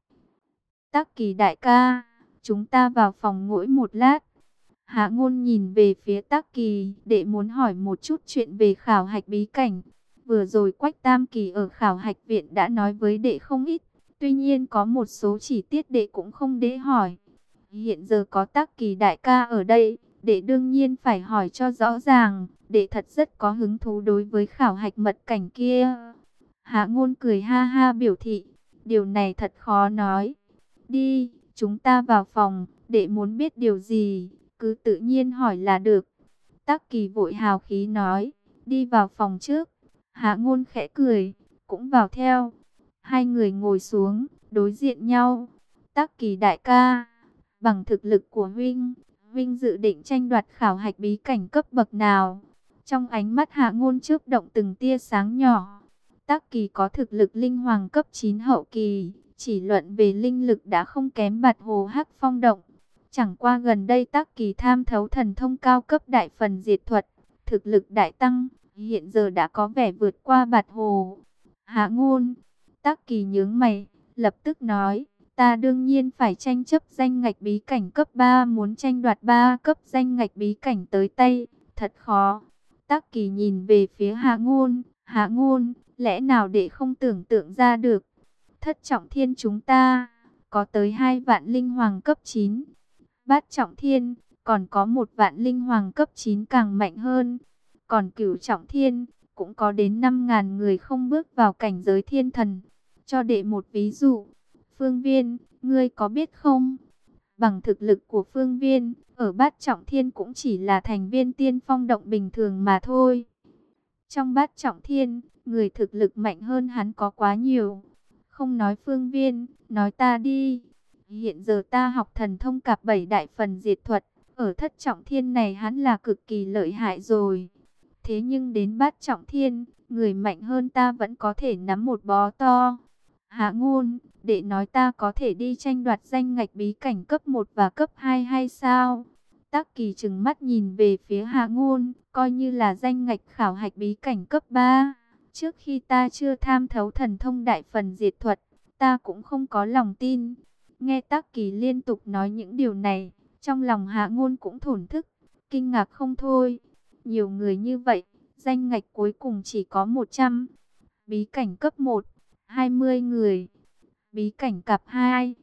Tắc Kỳ đại ca, chúng ta vào phòng ngồi một lát. Hạ Ngôn nhìn về phía Tắc Kỳ, đệ muốn hỏi một chút chuyện về khảo hạch bí cảnh. Vừa rồi Quách Tam Kỳ ở khảo hạch viện đã nói với đệ không ít, tuy nhiên có một số chi tiết đệ cũng không để hỏi. Hiện giờ có Tắc Kỳ đại ca ở đây, đệ đương nhiên phải hỏi cho rõ ràng, đệ thật rất có hứng thú đối với khảo hạch mật cảnh kia. Hạ Ngôn cười ha ha biểu thị, điều này thật khó nói. Đi, chúng ta vào phòng, đệ muốn biết điều gì, cứ tự nhiên hỏi là được. Tắc Kỳ vội hào khí nói, đi vào phòng trước. Hạ Ngôn khẽ cười, cũng vào theo. Hai người ngồi xuống, đối diện nhau. Tắc Kỳ đại ca, bằng thực lực của Huynh dự định tranh đoạt khảo hạch bí cảnh cấp bậc nào? Trong ánh mắt Hạ Ngôn chớp động từng tia sáng nhỏ. Tắc Kỳ có thực lực linh hoàng cấp 9 hậu kỳ, chỉ luận về linh lực đã không kém Bạt Hồ Hắc Phong động. Chẳng qua gần đây Tắc Kỳ tham thấu thần thông cao cấp đại phần diệt thuật, thực lực đại tăng, hiện giờ đã có vẻ vượt qua Bạt Hồ. Hạ Ngôn, Tắc Kỳ nhướng mày, lập tức nói, ta đương nhiên phải tranh chấp danh ngạch bí cảnh cấp 3, muốn tranh đoạt 3 cấp danh ngạch bí cảnh tới tay, thật khó. Tắc Kỳ nhìn về phía Hạ Ngôn, lẽ nào để không tưởng tượng ra được. Thất Trọng Thiên chúng ta có tới 2 vạn linh hoàng cấp 9. Bát Trọng Thiên còn có 1 vạn linh hoàng cấp 9 càng mạnh hơn. Còn Cửu Trọng Thiên cũng có đến 5.000 người không bước vào cảnh giới thiên thần. Cho đệ một ví dụ, Phương Viên, ngươi có biết không? Bằng thực lực của Phương Viên, ở Bát Trọng Thiên cũng chỉ là thành viên tiên phong động bình thường mà thôi. Trong Bát Trọng Thiên, người thực lực mạnh hơn hắn có quá nhiều. Không nói Phương Viên, nói ta đi. Hiện giờ ta học thần thông cạp 7 đại phần diệt thuật, ở Thất Trọng Thiên này hắn là cực kỳ lợi hại rồi. Thế nhưng đến Bát Trọng Thiên, người mạnh hơn ta vẫn có thể nắm một bó to. Hạ Ngôn, đệ nói ta có thể đi tranh đoạt danh ngạch bí cảnh cấp 1 và cấp 2 hay sao? Tắc Kỳ trừng mắt nhìn về phía Hạ Ngôn, coi như là danh ngạch khảo hạch bí cảnh cấp 3. Trước khi ta chưa tham thấu thần thông đại phần diệt thuật, ta cũng không có lòng tin. Nghe Tắc Kỳ liên tục nói những điều này, trong lòng Hạ Ngôn cũng thổn thức, kinh ngạc không thôi. Nhiều người như vậy, danh ngạch cuối cùng chỉ có 100. Bí cảnh cấp 1, 20 người. Bí cảnh cấp 2,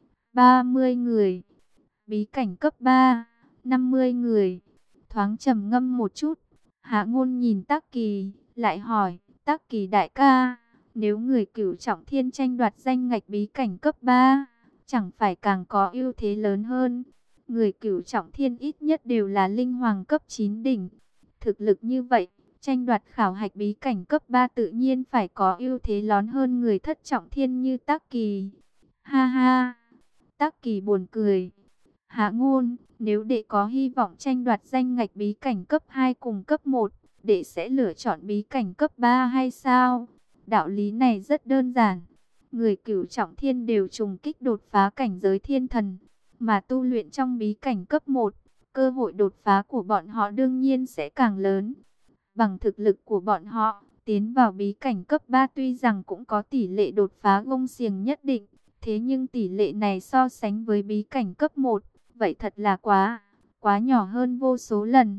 30 người. Bí cảnh cấp 3, 50 người. Thoáng trầm ngâm một chút, Hạ Ngôn nhìn Tắc Kỳ, lại hỏi, Tắc Kỳ đại ca, nếu người Cửu Trọng Thiên tranh đoạt danh ngạch bí cảnh cấp 3, chẳng phải càng có ưu thế lớn hơn? Người Cửu Trọng Thiên ít nhất đều là linh hoàng cấp 9 đỉnh. Thực lực như vậy, tranh đoạt khảo hạch bí cảnh cấp 3 tự nhiên phải có ưu thế lớn hơn người Thất Trọng Thiên như Tắc Kỳ. Ha ha, Tắc Kỳ buồn cười. Hạ Ngôn, nếu đệ có hy vọng tranh đoạt danh ngạch bí cảnh cấp 2 cùng cấp 1, đệ sẽ lựa chọn bí cảnh cấp 3 hay sao? Đạo lý này rất đơn giản. Người Cửu Trọng Thiên đều trùng kích đột phá cảnh giới thiên thần, mà tu luyện trong bí cảnh cấp 1, cơ hội đột phá của bọn họ đương nhiên sẽ càng lớn. Bằng thực lực của bọn họ, tiến vào bí cảnh cấp 3 tuy rằng cũng có tỷ lệ đột phá gông xiềng nhất định, thế nhưng tỷ lệ này so sánh với bí cảnh cấp 1, vậy thật là quá nhỏ hơn vô số lần.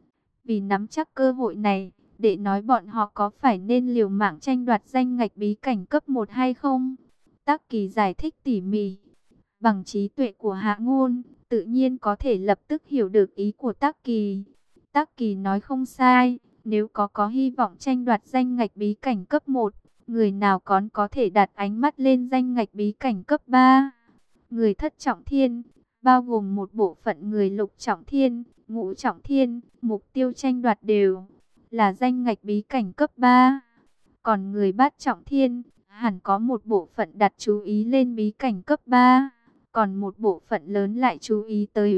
Vì nắm chắc cơ hội này, để nói bọn họ có phải nên liều mạng tranh đoạt danh ngạch bí cảnh cấp 1 hay không? Tắc Kỳ giải thích tỉ mỉ. Bằng trí tuệ của Hạ Ngôn, tự nhiên có thể lập tức hiểu được ý của Tắc Kỳ. Tắc Kỳ nói không sai, nếu có hy vọng tranh đoạt danh ngạch bí cảnh cấp 1, người nào còn có thể đặt ánh mắt lên danh ngạch bí cảnh cấp 3? Người Thất Trọng Thiên, bao gồm một bộ phận người Lục Trọng Thiên, Ngũ Trọng Thiên, mục tiêu tranh đoạt đều là danh ngạch bí cảnh cấp 3. Còn người Bát Trọng Thiên, hẳn có một bộ phận đặt chú ý lên bí cảnh cấp 3, còn một bộ phận lớn lại chú ý tới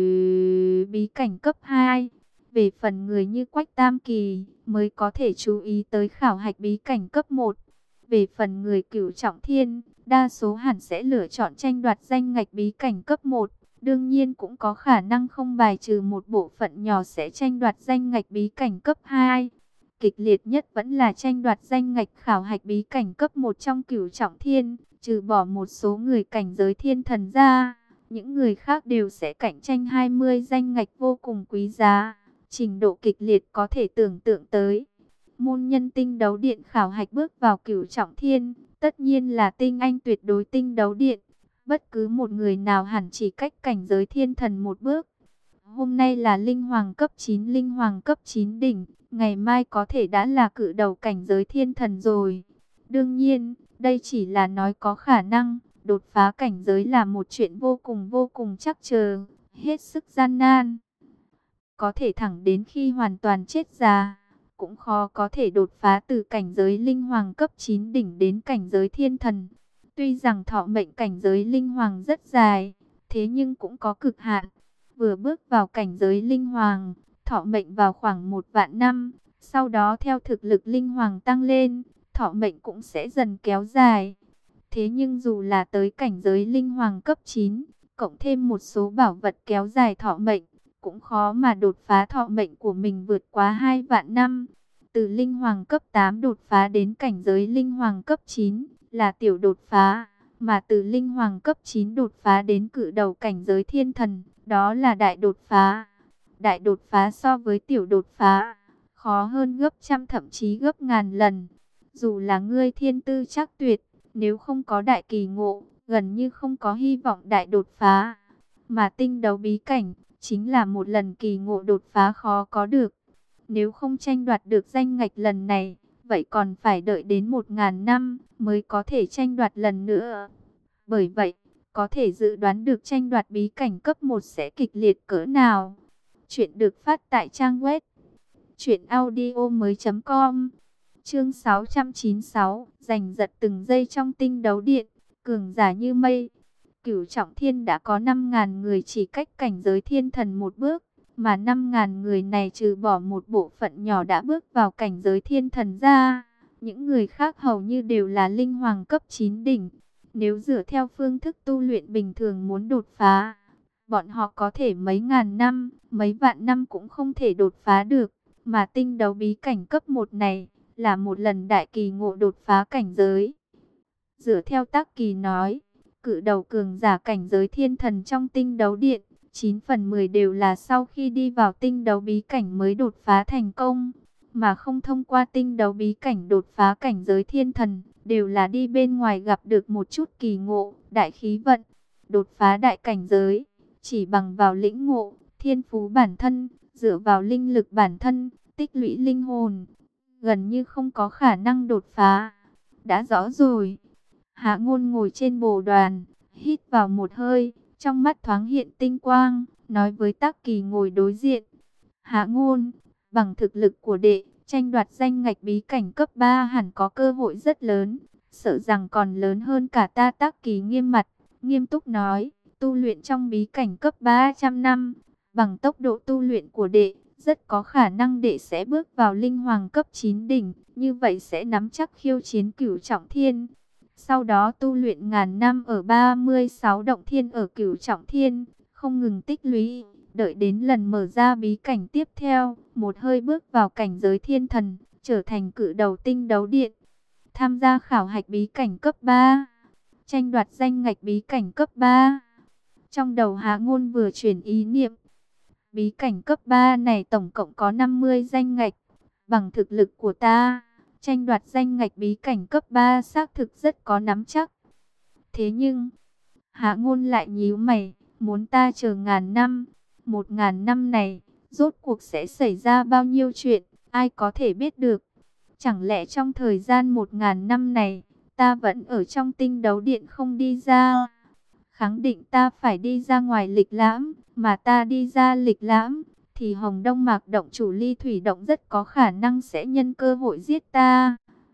bí cảnh cấp 2. Về phần người như Quách Tam Kỳ, mới có thể chú ý tới khảo hạch bí cảnh cấp 1. Về phần người Cửu Trọng Thiên, đa số hẳn sẽ lựa chọn tranh đoạt danh ngạch bí cảnh cấp 1. Đương nhiên cũng có khả năng không bài trừ một bộ phận nhỏ sẽ tranh đoạt danh ngạch bí cảnh cấp 2. Kịch liệt nhất vẫn là tranh đoạt danh ngạch khảo hạch bí cảnh cấp 1 trong Cửu Trọng Thiên, trừ bỏ một số người cảnh giới thiên thần ra, những người khác đều sẽ cạnh tranh 20 danh ngạch vô cùng quý giá. Trình độ kịch liệt có thể tưởng tượng tới. Môn nhân tinh đấu điện khảo hạch bước vào Cửu Trọng Thiên, tất nhiên là tinh anh tuyệt đối tinh đấu điện. Bất cứ một người nào hẳn chỉ cách cảnh giới thiên thần một bước. Hôm nay là linh hoàng cấp 9, linh hoàng cấp 9 đỉnh, ngày mai có thể đã là cự đầu cảnh giới thiên thần rồi. Đương nhiên, đây chỉ là nói có khả năng, đột phá cảnh giới là một chuyện vô cùng chắc chờ, hết sức gian nan. Có thể thẳng đến khi hoàn toàn chết già, cũng khó có thể đột phá từ cảnh giới linh hoàng cấp 9 đỉnh đến cảnh giới thiên thần. Tuy rằng thọ mệnh cảnh giới linh hoàng rất dài, thế nhưng cũng có cực hạn. Vừa bước vào cảnh giới linh hoàng, thọ mệnh vào khoảng 1 vạn năm, sau đó theo thực lực linh hoàng tăng lên, thọ mệnh cũng sẽ dần kéo dài. Thế nhưng dù là tới cảnh giới linh hoàng cấp 9, cộng thêm một số bảo vật kéo dài thọ mệnh, cũng khó mà đột phá thọ mệnh của mình vượt quá 2 vạn năm. Từ linh hoàng cấp 8 đột phá đến cảnh giới linh hoàng cấp 9 là tiểu đột phá, mà từ linh hoàng cấp 9 đột phá đến cự đầu cảnh giới thiên thần, đó là đại đột phá. Đại đột phá so với tiểu đột phá khó hơn gấp trăm thậm chí gấp ngàn lần. Dù là ngươi thiên tư chắc tuyệt, nếu không có đại kỳ ngộ, gần như không có hy vọng đại đột phá. Mà tinh đấu bí cảnh chính là một lần kỳ ngộ đột phá khó có được. Nếu không tranh đoạt được danh ngạch lần này, vậy còn phải đợi đến 1000 năm mới có thể tranh đoạt lần nữa. Bởi vậy, có thể dự đoán được tranh đoạt bí cảnh cấp 1 sẽ kịch liệt cỡ nào. Chuyện được phát tại trang web truyệnaudiomoi.com. Chương 696, giành giật từng giây trong tinh đấu điện, cường giả như mây. Cửu Trọng Thiên đã có 5000 người chỉ cách cảnh giới thiên thần một bước, mà 5000 người này trừ bỏ một bộ phận nhỏ đã bước vào cảnh giới thiên thần ra, những người khác hầu như đều là linh hoàng cấp 9 đỉnh. Nếu dựa theo phương thức tu luyện bình thường muốn đột phá, bọn họ có thể mấy ngàn năm, mấy vạn năm cũng không thể đột phá được, mà tinh đấu bí cảnh cấp 1 này là một lần đại kỳ ngộ đột phá cảnh giới. Dựa theo Tắc Kỳ nói, cự đầu cường giả cảnh giới thiên thần trong tinh đấu điện, 9 phần 10 đều là sau khi đi vào tinh đấu bí cảnh mới đột phá thành công, mà không thông qua tinh đấu bí cảnh đột phá cảnh giới thiên thần, đều là đi bên ngoài gặp được một chút kỳ ngộ, đại khí vận, đột phá đại cảnh giới, chỉ bằng vào lĩnh ngộ, thiên phú bản thân, dựa vào linh lực bản thân, tích lũy linh hồn, gần như không có khả năng đột phá. Đã rõ rồi. Hạ Ngôn ngồi trên bồ đoàn, hít vào một hơi, trong mắt thoáng hiện tinh quang, nói với Tắc Kỳ ngồi đối diện. Hạ Ngôn, bằng thực lực của đệ, tranh đoạt danh ngạch bí cảnh cấp 3 hẳn có cơ hội rất lớn, sợ rằng còn lớn hơn cả ta. Tắc Kỳ nghiêm mặt, nghiêm túc nói, tu luyện trong bí cảnh cấp 300 năm, bằng tốc độ tu luyện của đệ, rất có khả năng đệ sẽ bước vào linh hoàng cấp 9 đỉnh, như vậy sẽ nắm chắc khiêu chiến Cửu Trọng Thiên. Sau đó tu luyện ngàn năm ở 36 động thiên ở Cửu Trọng Thiên, không ngừng tích lũy, đợi đến lần mở ra bí cảnh tiếp theo, một hơi bước vào cảnh giới thiên thần, trở thành cự đầu tinh đấu điện. Tham gia khảo hạch bí cảnh cấp 3, tranh đoạt danh ngạch bí cảnh cấp 3. Trong đầu Hạ Ngôn vừa chuyển ý niệm, bí cảnh cấp 3 này tổng cộng có 50 danh ngạch, bằng thực lực của ta, tranh đoạt danh ngạch bí cảnh cấp 3 xác thực rất có nắm chắc. Thế nhưng, Hạ Ngôn lại nhíu mày, muốn ta chờ ngàn năm, 1000 năm này, rốt cuộc sẽ xảy ra bao nhiêu chuyện, ai có thể biết được. Chẳng lẽ trong thời gian 1000 năm này, ta vẫn ở trong tinh đấu điện không đi ra? Khẳng định ta phải đi ra ngoài lịch lãm, mà ta đi ra lịch lãm, thì Hồng Đông Mạc động chủ Ly Thủy động rất có khả năng sẽ nhân cơ hội giết ta.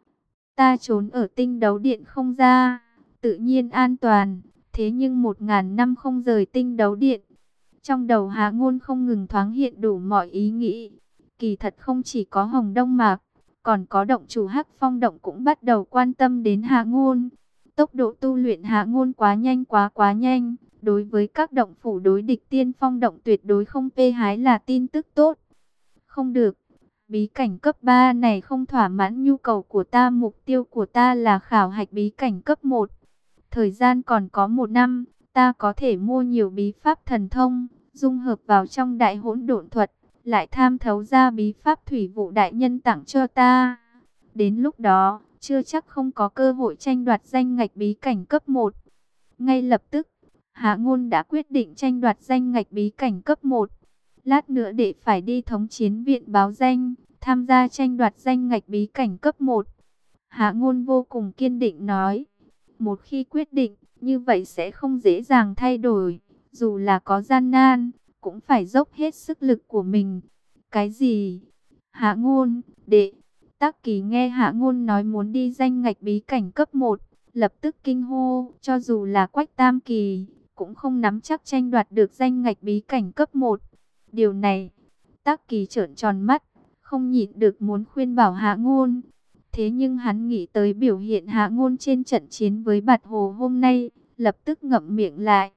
Ta trốn ở tinh đấu điện không ra, tự nhiên an toàn, thế nhưng 1000 năm không rời tinh đấu điện. Trong đầu Hạ Ngôn không ngừng thoáng hiện đủ mọi ý nghĩ. Kỳ thật không chỉ có Hồng Đông Mạc, còn có động chủ Hắc Phong động cũng bắt đầu quan tâm đến Hạ Ngôn. Tốc độ tu luyện Hạ Ngôn quá nhanh, quá nhanh. Đối với các động phủ đối địch Tiên Phong động tuyệt đối không phê hái là tin tức tốt. Không được, bí cảnh cấp 3 này không thỏa mãn nhu cầu của ta. Mục tiêu của ta là khảo hạch bí cảnh cấp 1. Thời gian còn có 1 năm, ta có thể mua nhiều bí pháp thần thông, dung hợp vào trong đại hỗn độn thuật, lại tham thấu ra bí pháp thủy vụ đại nhân tặng cho ta. Đến lúc đó, chưa chắc không có cơ hội tranh đoạt danh ngạch bí cảnh cấp 1. Ngay lập tức, Hạ Ngôn đã quyết định tranh đoạt danh ngạch bí cảnh cấp 1. Lát nữa đệ phải đi thống chiến viện báo danh, tham gia tranh đoạt danh ngạch bí cảnh cấp 1. Hạ Ngôn vô cùng kiên định nói, một khi quyết định, như vậy sẽ không dễ dàng thay đổi, dù là có gian nan, cũng phải dốc hết sức lực của mình. Cái gì? Hạ Ngôn, đệ. Tắc Kỳ nghe Hạ Ngôn nói muốn đi danh ngạch bí cảnh cấp 1, lập tức kinh hô, cho dù là Quách Tam Kỳ, cũng không nắm chắc tranh đoạt được danh ngạch bí cảnh cấp 1. Điều này, Tắc Kỳ trợn tròn mắt, không nhịn được muốn khuyên bảo Hạ Ngôn. Thế nhưng hắn nghĩ tới biểu hiện Hạ Ngôn trên trận chiến với Bạt Hồ hôm nay, lập tức ngậm miệng lại.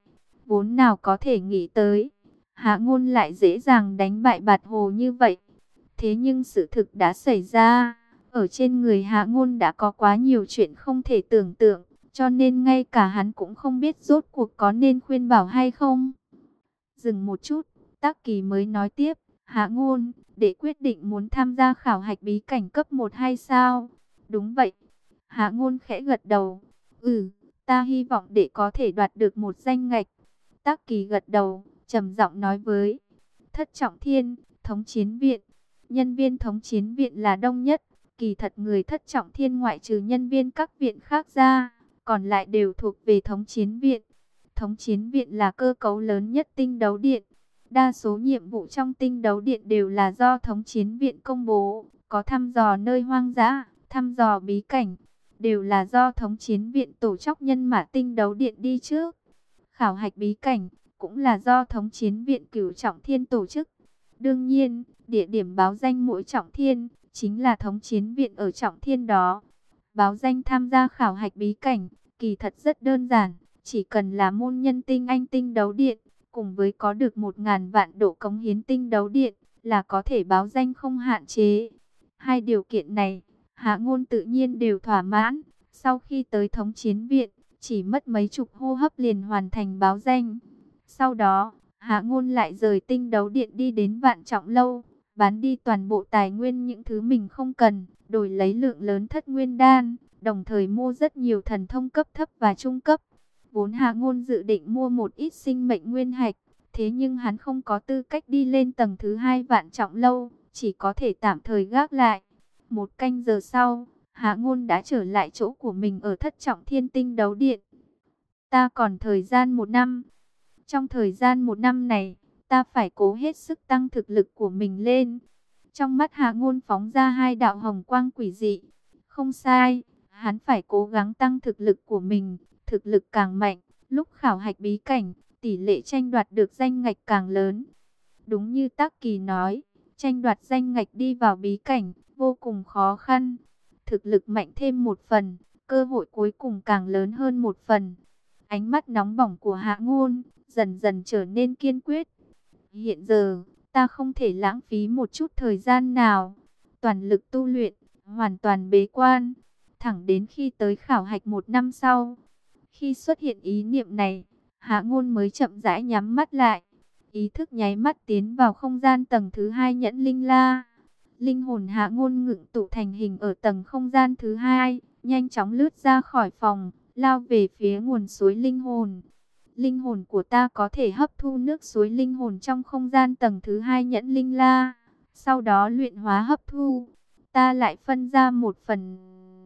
Vốn nào có thể nghĩ tới, Hạ Ngôn lại dễ dàng đánh bại Bạt Hồ như vậy. Thế nhưng sự thực đã xảy ra, ở trên người Hạ Ngôn đã có quá nhiều chuyện không thể tưởng tượng, cho nên ngay cả hắn cũng không biết rốt cuộc có nên khuyên bảo hay không. Dừng một chút, Tắc Kỳ mới nói tiếp, Hạ Ngôn, để quyết định muốn tham gia khảo hạch bí cảnh cấp 1 hay sao? Đúng vậy. Hạ Ngôn khẽ gật đầu. Ta hy vọng để có thể đoạt được một danh ngạch. Tắc Kỳ gật đầu, trầm giọng nói với Thất Trọng Thiên, Thống Chiến Viện. Nhân viên Thống Chiến Viện là đông nhất. Kỳ thật người Thất Trọng Thiên ngoại trừ nhân viên các viện khác ra, còn lại đều thuộc về Thống Chiến Viện. Thống Chiến Viện là cơ cấu lớn nhất Tinh Đấu Điện. Đa số nhiệm vụ trong Tinh Đấu Điện đều là do Thống Chiến Viện công bố. Có thăm dò nơi hoang dã, thăm dò bí cảnh, đều là do Thống Chiến Viện tổ chức nhân mã Tinh Đấu Điện đi trước. Khảo hạch bí cảnh cũng là do Thống Chiến Viện Cửu Trọng Thiên tổ chức. Đương nhiên, địa điểm báo danh mỗi Trọng Thiên chính là Thống Chiến Viện ở Trọng Thiên đó. Báo danh tham gia khảo hạch bí cảnh kỳ thật rất đơn giản, chỉ cần là môn nhân tinh anh Tinh Đấu Điện, cùng với có được 1.000 vạn độ cống hiến Tinh Đấu Điện là có thể báo danh không hạn chế. Hai điều kiện này, Hạ Ngôn tự nhiên đều thỏa mãn. Sau khi tới Thống Chiến Viện, chỉ mất mấy chục hô hấp liền hoàn thành báo danh. Sau đó, Hạ Ngôn lại rời Tinh Đấu Điện đi đến Vạn Trọng Lâu, bán đi toàn bộ tài nguyên những thứ mình không cần, đổi lấy lượng lớn thất nguyên đan, đồng thời mua rất nhiều thần thông cấp thấp và trung cấp. Vốn Hạ Ngôn dự định mua một ít sinh mệnh nguyên hạch, thế nhưng hắn không có tư cách đi lên tầng thứ 2 Vạn Trọng Lâu, chỉ có thể tạm thời gác lại. Một canh giờ sau, Hạ Ngôn đã trở lại chỗ của mình ở Thất Trọng Thiên Tinh Đấu Điện. Ta còn thời gian 1 năm. Trong thời gian 1 năm này, ta phải cố hết sức tăng thực lực của mình lên. Trong mắt Hạ Ngôn phóng ra 2 đạo hồng quang quỷ dị. Không sai, hắn phải cố gắng tăng thực lực của mình. Thực lực càng mạnh, lúc khảo hạch bí cảnh, tỷ lệ tranh đoạt được danh ngạch càng lớn. Đúng như Tắc Kỳ nói, tranh đoạt danh ngạch đi vào bí cảnh vô cùng khó khăn. Thực lực mạnh thêm một phần, cơ hội cuối cùng càng lớn hơn một phần. Ánh mắt nóng bỏng của Hạ Ngôn dần dần trở nên kiên quyết. Hiện giờ, ta không thể lãng phí một chút thời gian nào. Toàn lực tu luyện, hoàn toàn bế quan, thẳng đến khi tới khảo hạch 1 năm sau. Khi xuất hiện ý niệm này, Hạ Ngôn mới chậm rãi nhắm mắt lại. Ý thức nháy mắt tiến vào không gian tầng thứ 2 Nhẫn Linh La. Linh hồn Hạ Ngôn ngưng tụ thành hình ở tầng không gian thứ 2, nhanh chóng lướt ra khỏi phòng, lao về phía nguồn suối linh hồn. Linh hồn của ta có thể hấp thu nước suối linh hồn trong không gian tầng thứ 2 Nhẫn Linh La, sau đó luyện hóa hấp thu. Ta lại phân ra một phần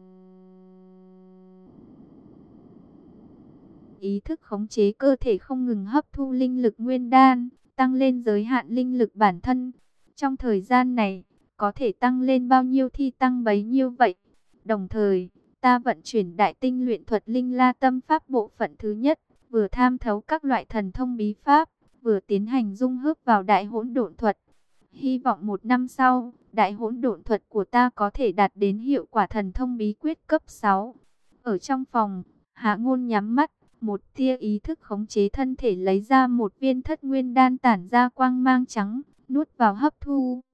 ý thức khống chế cơ thể không ngừng hấp thu linh lực nguyên đan, tăng lên giới hạn linh lực bản thân. Trong thời gian này, có thể tăng lên bao nhiêu thì tăng bấy nhiêu vậy. Đồng thời, ta vận chuyển đại tinh luyện thuật Linh La Tâm Pháp bộ phận thứ nhất, vừa tham thấu các loại thần thông bí pháp, vừa tiến hành dung hợp vào đại hỗn độn thuật. Hy vọng 1 năm sau, đại hỗn độn thuật của ta có thể đạt đến hiệu quả thần thông bí quyết cấp 6. Ở trong phòng, Hạ Ngôn nhắm mắt, một tia ý thức khống chế thân thể lấy ra một viên thất nguyên đan tản ra quang mang trắng, nuốt vào hấp thu.